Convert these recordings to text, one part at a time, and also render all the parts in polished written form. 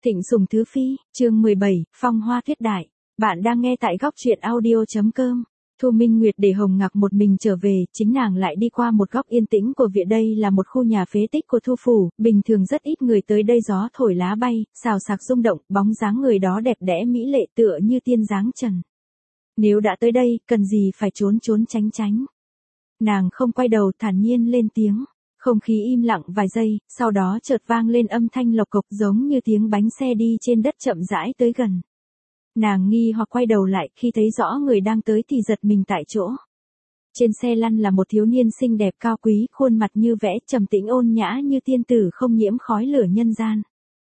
Thịnh Sùng Thứ Phi, chương 17, Phong Hoa Tuyết Đại. Bạn đang nghe tại góc truyện audio.com. Thu Minh Nguyệt để Hồng Ngạc một mình trở về, chính nàng lại đi qua một góc yên tĩnh của viện. Đây là một khu nhà phế tích của Thu phủ, bình thường rất ít người tới đây, gió thổi lá bay, xào xạc rung động, bóng dáng người đó đẹp đẽ mỹ lệ tựa như tiên dáng trần. Nếu đã tới đây, cần gì phải trốn trốn tránh tránh. Nàng không quay đầu, thản nhiên lên tiếng. Không khí im lặng vài giây, sau đó chợt vang lên âm thanh lộc cộc giống như tiếng bánh xe đi trên đất chậm rãi tới gần. Nàng nghi hoặc quay đầu lại, khi thấy rõ người đang tới thì giật mình tại chỗ. Trên xe lăn là một thiếu niên xinh đẹp cao quý, khuôn mặt như vẽ, trầm tĩnh ôn nhã như tiên tử không nhiễm khói lửa nhân gian.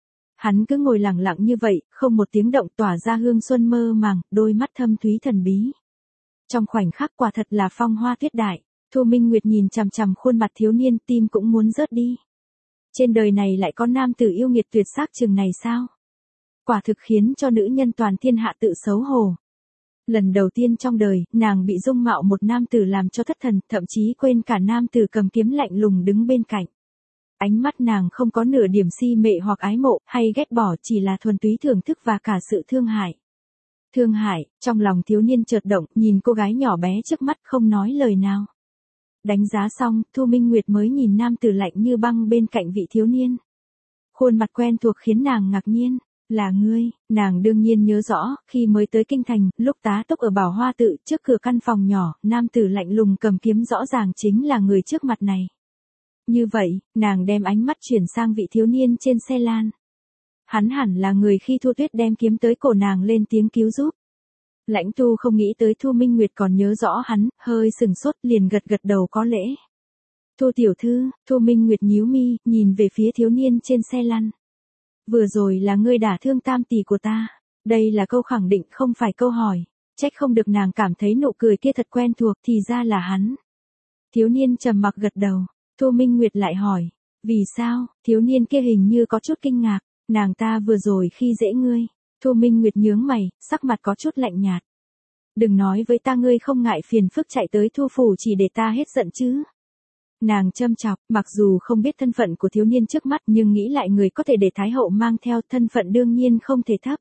Hắn cứ ngồi lặng lặng như vậy, không một tiếng động, tỏa ra hương xuân mơ màng, đôi mắt thâm thúy thần bí. Trong khoảnh khắc quả thật là phong hoa tuyết đại. Thu Minh Nguyệt nhìn chằm chằm khuôn mặt thiếu niên, tim cũng muốn rớt đi. Trên đời này lại có nam tử yêu nghiệt tuyệt sắc chừng này sao? Quả thực khiến cho nữ nhân toàn thiên hạ tự xấu hổ. Lần đầu tiên trong đời, nàng bị dung mạo một nam tử làm cho thất thần, thậm chí quên cả nam tử cầm kiếm lạnh lùng đứng bên cạnh. Ánh mắt nàng không có nửa điểm si mệ hoặc ái mộ, hay ghét bỏ, chỉ là thuần túy thưởng thức và cả sự thương hại. Thương hại, trong lòng thiếu niên chợt động, nhìn cô gái nhỏ bé trước mắt không nói lời nào. Đánh giá xong, Thu Minh Nguyệt mới nhìn nam tử lạnh như băng bên cạnh vị thiếu niên. Khuôn mặt quen thuộc khiến nàng ngạc nhiên. Là ngươi, nàng đương nhiên nhớ rõ, khi mới tới kinh thành, lúc tá túc ở Bảo Hoa Tự, trước cửa căn phòng nhỏ, nam tử lạnh lùng cầm kiếm rõ ràng chính là người trước mặt này. Như vậy, nàng đem ánh mắt chuyển sang vị thiếu niên trên xe lan. Hắn hẳn là người khi Thu Tuyết đem kiếm tới cổ nàng lên tiếng cứu giúp. Lãnh Tu không nghĩ tới Thu Minh Nguyệt còn nhớ rõ hắn, hơi sừng sốt, liền gật gật đầu có lễ. Thu tiểu thư, Thu Minh Nguyệt nhíu mi, nhìn về phía thiếu niên trên xe lăn. Vừa rồi là ngươi đả thương tam tỷ của ta. Đây là câu khẳng định không phải câu hỏi. Trách không được nàng cảm thấy nụ cười kia thật quen thuộc, thì ra là hắn. Thiếu niên trầm mặc gật đầu. Thu Minh Nguyệt lại hỏi. Vì sao? Thiếu niên kia hình như có chút kinh ngạc. Nàng ta vừa rồi khi dễ ngươi. Thu Minh Nguyệt nhướng mày, sắc mặt có chút lạnh nhạt. Đừng nói với ta ngươi không ngại phiền phức chạy tới Thu phủ chỉ để ta hết giận chứ. Nàng châm chọc, mặc dù không biết thân phận của thiếu niên trước mắt nhưng nghĩ lại người có thể để Thái hậu mang theo, thân phận đương nhiên không thể thấp.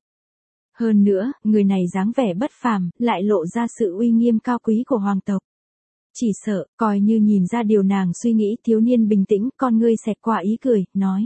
Hơn nữa, người này dáng vẻ bất phàm, lại lộ ra sự uy nghiêm cao quý của hoàng tộc. Chỉ sợ, coi như nhìn ra điều nàng suy nghĩ, thiếu niên bình tĩnh, con ngươi xẹt qua ý cười, nói.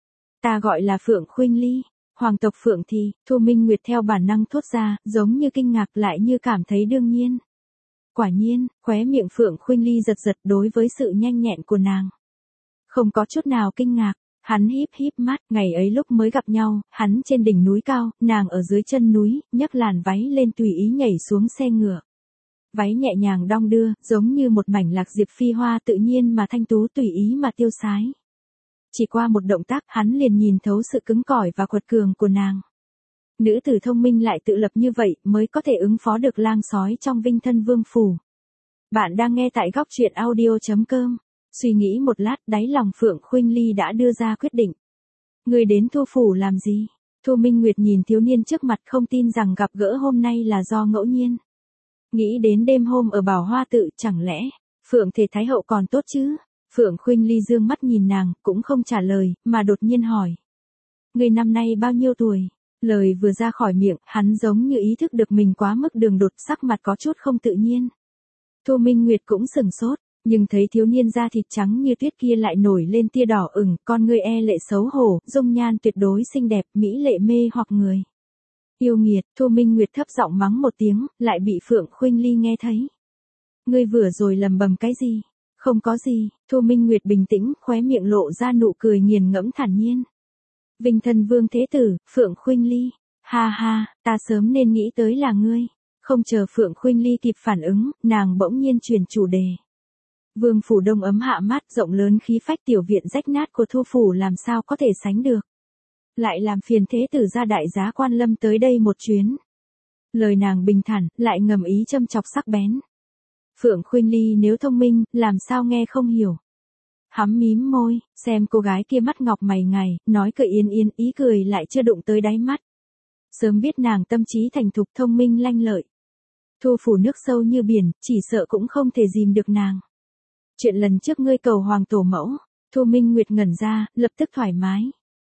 Ta gọi là Phượng Khuynh Ly. Hoàng tộc Phượng thì, Thu Minh Nguyệt theo bản năng thốt ra, giống như kinh ngạc lại như cảm thấy đương nhiên. Quả nhiên, khóe miệng Phượng Khuynh Ly giật giật đối với sự nhanh nhẹn của nàng. Không có chút nào kinh ngạc, hắn híp híp mắt, ngày ấy lúc mới gặp nhau, hắn trên đỉnh núi cao, nàng ở dưới chân núi, nhấc làn váy lên tùy ý nhảy xuống xe ngựa. Váy nhẹ nhàng đong đưa, giống như một mảnh lạc diệp phi hoa tự nhiên mà thanh tú tùy ý mà tiêu sái. Chỉ qua một động tác hắn liền nhìn thấu sự cứng cỏi và quật cường của nàng. Nữ tử thông minh lại tự lập như vậy mới có thể ứng phó được lang sói trong Vinh Thân Vương phủ. Bạn đang nghe tại góc truyện audio.com. Suy nghĩ một lát, đáy lòng Phượng Khuynh Ly đã đưa ra quyết định. Người đến Thu phủ làm gì? Thu Minh Nguyệt nhìn thiếu niên trước mặt không tin rằng gặp gỡ hôm nay là do ngẫu nhiên. Nghĩ đến đêm hôm ở Bảo Hoa Tự, chẳng lẽ Phượng thể Thái hậu còn tốt chứ? Phượng Khuynh Ly dương mắt nhìn nàng, cũng không trả lời, mà đột nhiên hỏi. Người năm nay bao nhiêu tuổi? Lời vừa ra khỏi miệng, hắn giống như ý thức được mình quá mức đường đột, sắc mặt có chút không tự nhiên. Thu Minh Nguyệt cũng sừng sốt, nhưng thấy thiếu niên da thịt trắng như tuyết kia lại nổi lên tia đỏ ửng, con ngươi e lệ xấu hổ, dung nhan tuyệt đối xinh đẹp, mỹ lệ mê hoặc người. Yêu nghiệt, Thu Minh Nguyệt thấp giọng mắng một tiếng, lại bị Phượng Khuynh Ly nghe thấy. Ngươi vừa rồi lầm bầm cái gì? Không có gì, Thu Minh Nguyệt bình tĩnh, khóe miệng lộ ra nụ cười nghiền ngẫm thản nhiên. Vinh Thân Vương thế tử, Phượng Khuynh Ly. Ha ha, ta sớm nên nghĩ tới là ngươi. Không chờ Phượng Khuynh Ly kịp phản ứng, nàng bỗng nhiên chuyển chủ đề. Vương phủ đông ấm hạ mát, rộng lớn khí phách, tiểu viện rách nát của Thu phủ làm sao có thể sánh được. Lại làm phiền thế tử gia đại giá quan lâm tới đây một chuyến. Lời nàng bình thản, lại ngầm ý châm chọc sắc bén. Phượng Khuynh Ly nếu thông minh, làm sao nghe không hiểu. Hắm mím môi, xem cô gái kia mắt ngọc mày ngài, nói cười yên yên, ý cười lại chưa đụng tới đáy mắt. Sớm biết nàng tâm trí thành thục thông minh lanh lợi. Thu phủ nước sâu như biển, chỉ sợ cũng không thể dìm được nàng. Chuyện lần trước ngươi cầu hoàng tổ mẫu, Thu Minh Nguyệt ngẩn ra, lập tức thoải mái.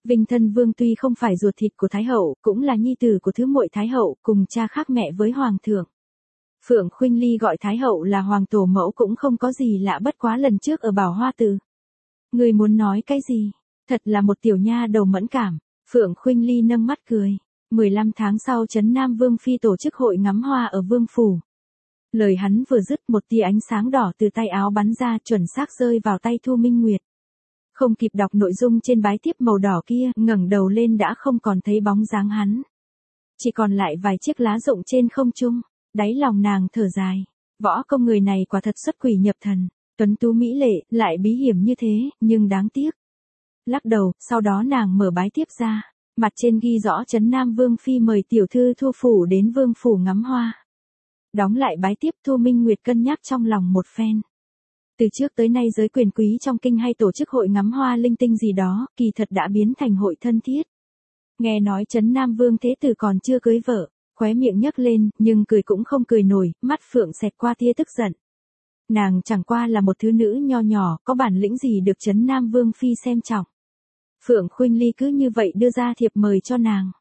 Vinh Thân Vương tuy không phải ruột thịt của Thái Hậu, cũng là nhi tử của thứ muội Thái Hậu, cùng cha khác mẹ với Hoàng thượng. Phượng Khuynh Ly gọi Thái Hậu là Hoàng tổ mẫu cũng không có gì lạ, bất quá lần trước ở Bảo Hoa Tự. Người muốn nói cái gì? Thật là một tiểu nha đầu mẫn cảm. Phượng Khuynh Ly nâng mắt cười. 15 tháng sau Trấn Nam Vương Phi tổ chức hội ngắm hoa ở Vương Phủ. Lời hắn vừa dứt, một tia ánh sáng đỏ từ tay áo bắn ra, chuẩn xác rơi vào tay Thu Minh Nguyệt. Không kịp đọc nội dung trên bái tiếp màu đỏ kia, ngẩng đầu lên đã không còn thấy bóng dáng hắn. Chỉ còn lại vài chiếc lá rụng trên không trung. Đáy lòng nàng thở dài. Võ công người này quả thật xuất quỷ nhập thần. Tuấn tú mỹ lệ, lại bí hiểm như thế, nhưng đáng tiếc. Lắc đầu, sau đó nàng mở bái tiếp ra. Mặt trên ghi rõ Trấn Nam Vương Phi mời tiểu thư Thu Phủ đến Vương Phủ ngắm hoa. Đóng lại bái tiếp, Thu Minh Nguyệt cân nhắc trong lòng một phen. Từ trước tới nay giới quyền quý trong kinh hay tổ chức hội ngắm hoa linh tinh gì đó, kỳ thật đã biến thành hội thân thiết. Nghe nói Trấn Nam Vương Thế Tử còn chưa cưới vợ, khóe miệng nhấc lên, nhưng cười cũng không cười nổi, mắt phượng xẹt qua tia tức giận. Nàng chẳng qua là một thứ nữ nho nhỏ, có bản lĩnh gì được Trấn Nam Vương Phi xem trọng. Phượng Khuynh Ly cứ như vậy đưa ra thiệp mời cho nàng.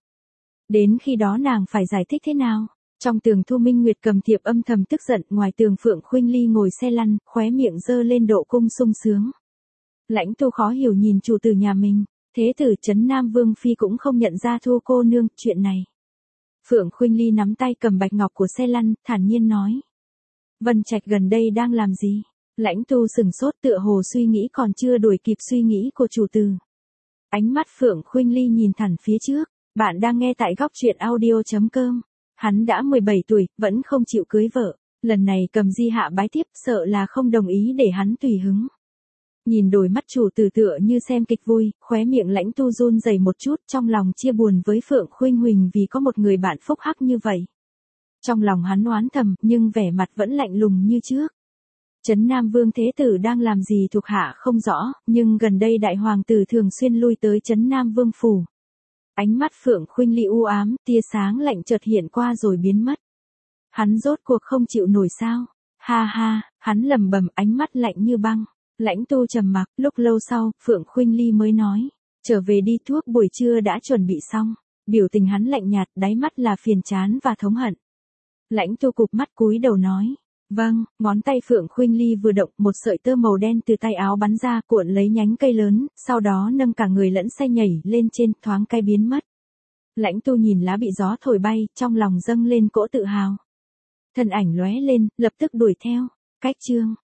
Đến khi đó nàng phải giải thích thế nào? Trong tường Thu Minh Nguyệt cầm thiệp âm thầm tức giận, ngoài tường Phượng Khuynh Ly ngồi xe lăn, khóe miệng giơ lên độ cung sung sướng. Lãnh Tu khó hiểu nhìn chủ tử nhà mình, thế tử Trấn Nam Vương Phi cũng không nhận ra Thu cô nương chuyện này. Phượng Khuynh Ly nắm tay cầm bạch ngọc của xe lăn, thản nhiên nói. Vân Trạch gần đây đang làm gì? Lãnh Tu sừng sốt, tựa hồ suy nghĩ còn chưa đuổi kịp suy nghĩ của chủ tử. Ánh mắt Phượng Khuynh Ly nhìn thẳng phía trước. Bạn đang nghe tại góc truyện audio.com. Hắn đã 17 tuổi, vẫn không chịu cưới vợ. Lần này cầm di hạ bái tiếp, sợ là không đồng ý để hắn tùy hứng. Nhìn đôi mắt chủ tử tựa như xem kịch vui, khóe miệng Lãnh Tu run rẩy một chút, trong lòng chia buồn với Phượng Khuynh Huỳnh vì có một người bạn phúc hắc như vậy. Trong lòng hắn oán thầm, nhưng vẻ mặt vẫn lạnh lùng như trước. Trấn Nam Vương Thế Tử đang làm gì thuộc hạ không rõ, nhưng gần đây đại hoàng tử thường xuyên lui tới Trấn Nam Vương Phủ. Ánh mắt Phượng Khuynh Ly u ám, tia sáng lạnh chợt hiện qua rồi biến mất. Hắn rốt cuộc không chịu nổi sao? Ha ha, hắn lẩm bẩm, ánh mắt lạnh như băng. Lãnh Tu trầm mặc, lúc lâu sau, Phượng Khuynh Ly mới nói, trở về đi, thuốc buổi trưa đã chuẩn bị xong. Biểu tình hắn lạnh nhạt, đáy mắt là phiền chán và thống hận. Lãnh Tu cụp mắt cúi đầu nói, vâng. Ngón tay Phượng Khuynh Ly vừa động, một sợi tơ màu đen từ tay áo bắn ra, cuộn lấy nhánh cây lớn, sau đó nâng cả người lẫn xe nhảy lên trên, thoáng cái biến mất. Lãnh Tu nhìn lá bị gió thổi bay, trong lòng dâng lên cỗ tự hào. Thân ảnh lóe lên, lập tức đuổi theo. Cách chương